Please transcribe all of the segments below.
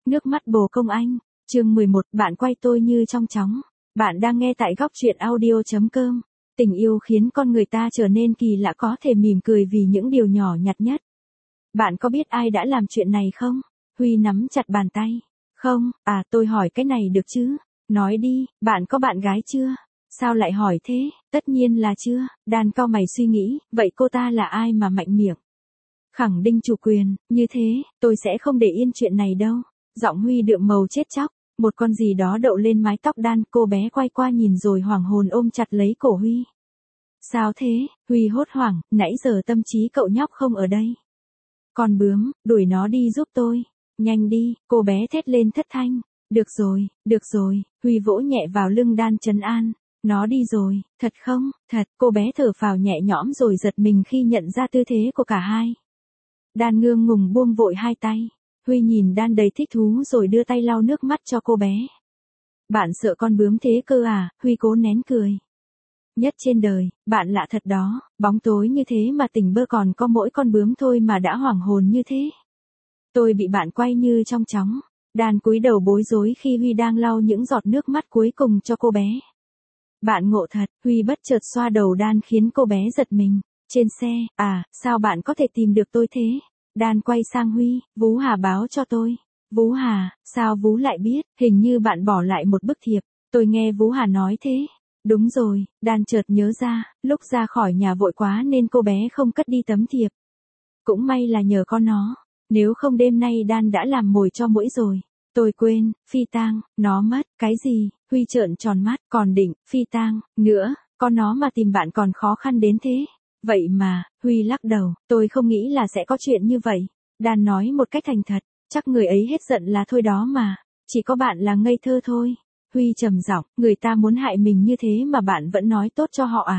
Nước mắt bồ công anh. Chương 11, bạn quay tôi như trong chóng. Bạn đang nghe tại góc truyện audio.com. Tình yêu khiến con người ta trở nên kỳ lạ, có thể mỉm cười vì những điều nhỏ nhặt nhất. Bạn có biết ai đã làm chuyện này không? Huy nắm chặt bàn tay. Không, tôi hỏi cái này được chứ? Nói đi, bạn có bạn gái chưa? Sao lại hỏi thế? Tất nhiên là chưa. Đan cau mày suy nghĩ, vậy cô ta là ai mà mạnh miệng? Khẳng định chủ quyền, như thế, tôi sẽ không để yên chuyện này đâu. Giọng Huy đượm màu chết chóc, một con gì đó đậu lên mái tóc Đan, cô bé quay qua nhìn rồi hoảng hồn ôm chặt lấy cổ Huy. Sao thế? Huy hốt hoảng, nãy giờ tâm trí cậu nhóc không ở đây. Con bướm, đuổi nó đi giúp tôi. Nhanh đi, cô bé thét lên thất thanh. Được rồi, Huy vỗ nhẹ vào lưng Đan trấn an. Nó đi rồi, thật không? Thật, cô bé thở phào nhẹ nhõm rồi giật mình khi nhận ra tư thế của cả hai. Đan ngượng ngùng buông vội hai tay. Huy nhìn Đan đầy thích thú rồi đưa tay lau nước mắt cho cô bé. Bạn sợ con bướm thế cơ à? Huy cố nén cười. Nhất trên đời, bạn lạ thật đó, bóng tối như thế mà tỉnh bơ còn có mỗi con bướm thôi mà đã hoảng hồn như thế. Tôi bị bạn quay như trong chóng. Đan cúi đầu bối rối khi Huy đang lau những giọt nước mắt cuối cùng cho cô bé. Bạn ngộ thật, Huy bất chợt xoa đầu Đan khiến cô bé giật mình. Trên xe, sao bạn có thể tìm được tôi thế? Đan quay sang Huy, Vú Hà báo cho tôi. Vú Hà, sao Vú lại biết? Hình như bạn bỏ lại một bức thiệp. Tôi nghe Vú Hà nói thế. Đúng rồi, Đan chợt nhớ ra, lúc ra khỏi nhà vội quá nên cô bé không cất đi tấm thiệp. Cũng may là nhờ con nó. Nếu không đêm nay Đan đã làm mồi cho muỗi rồi. Tôi quên, phi tang, nó mất, cái gì? Huy trợn tròn mắt, còn định, phi tang, nữa, con nó mà tìm bạn còn khó khăn đến thế. Vậy mà, Huy lắc đầu, tôi không nghĩ là sẽ có chuyện như vậy. Đan nói một cách thành thật, chắc người ấy hết giận là thôi đó mà, chỉ có bạn là ngây thơ thôi. Huy trầm giọng, người ta muốn hại mình như thế mà bạn vẫn nói tốt cho họ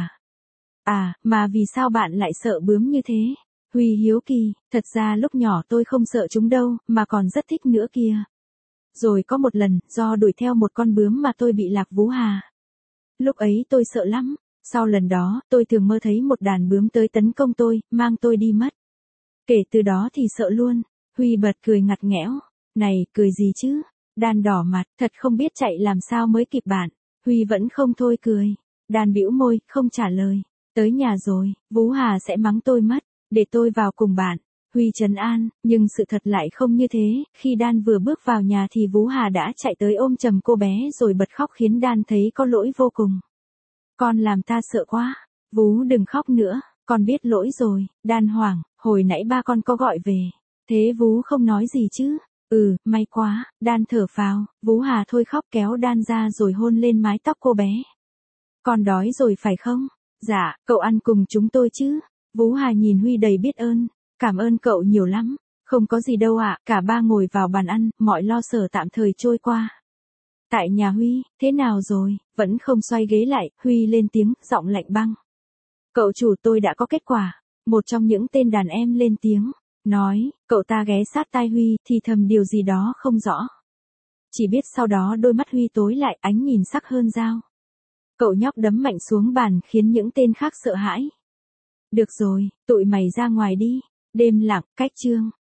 à? Mà vì sao bạn lại sợ bướm như thế? Huy hiếu kỳ, thật ra lúc nhỏ tôi không sợ chúng đâu, mà còn rất thích nữa kìa. Rồi có một lần, do đuổi theo một con bướm mà tôi bị lạc Vú Hà. Lúc ấy tôi sợ lắm. Sau lần đó, tôi thường mơ thấy một đàn bướm tới tấn công tôi, mang tôi đi mất. Kể từ đó thì sợ luôn. Huy bật cười ngặt nghẽo. Này, cười gì chứ? Đan đỏ mặt, thật không biết chạy làm sao mới kịp bạn. Huy vẫn không thôi cười. Đan bĩu môi, không trả lời. Tới nhà rồi, Vú Hà sẽ mắng tôi mất, để tôi vào cùng bạn. Huy trấn an, nhưng sự thật lại không như thế, khi Đan vừa bước vào nhà thì Vú Hà đã chạy tới ôm chầm cô bé rồi bật khóc khiến Đan thấy có lỗi vô cùng. Con làm ta sợ quá. Vú đừng khóc nữa, con biết lỗi rồi. Đan hoảng, hồi nãy ba con có gọi về. Thế Vú không nói gì chứ? May quá. Đan thở phào. Vú Hà thôi khóc kéo Đan ra rồi hôn lên mái tóc cô bé. Con đói rồi phải không? Dạ, cậu ăn cùng chúng tôi chứ? Vú Hà nhìn Huy đầy biết ơn. Cảm ơn cậu nhiều lắm. Không có gì đâu ạ. Cả ba ngồi vào bàn ăn, mọi lo sở tạm thời trôi qua. Tại nhà Huy, thế nào rồi? Vẫn không xoay ghế lại, Huy lên tiếng, giọng lạnh băng. Cậu chủ, tôi đã có kết quả. Một trong những tên đàn em lên tiếng. Nói, cậu ta ghé sát tai Huy, thì thầm điều gì đó không rõ. Chỉ biết sau đó đôi mắt Huy tối lại, ánh nhìn sắc hơn dao. Cậu nhóc đấm mạnh xuống bàn khiến những tên khác sợ hãi. Được rồi, tụi mày ra ngoài đi. Đêm lặng, cách trương.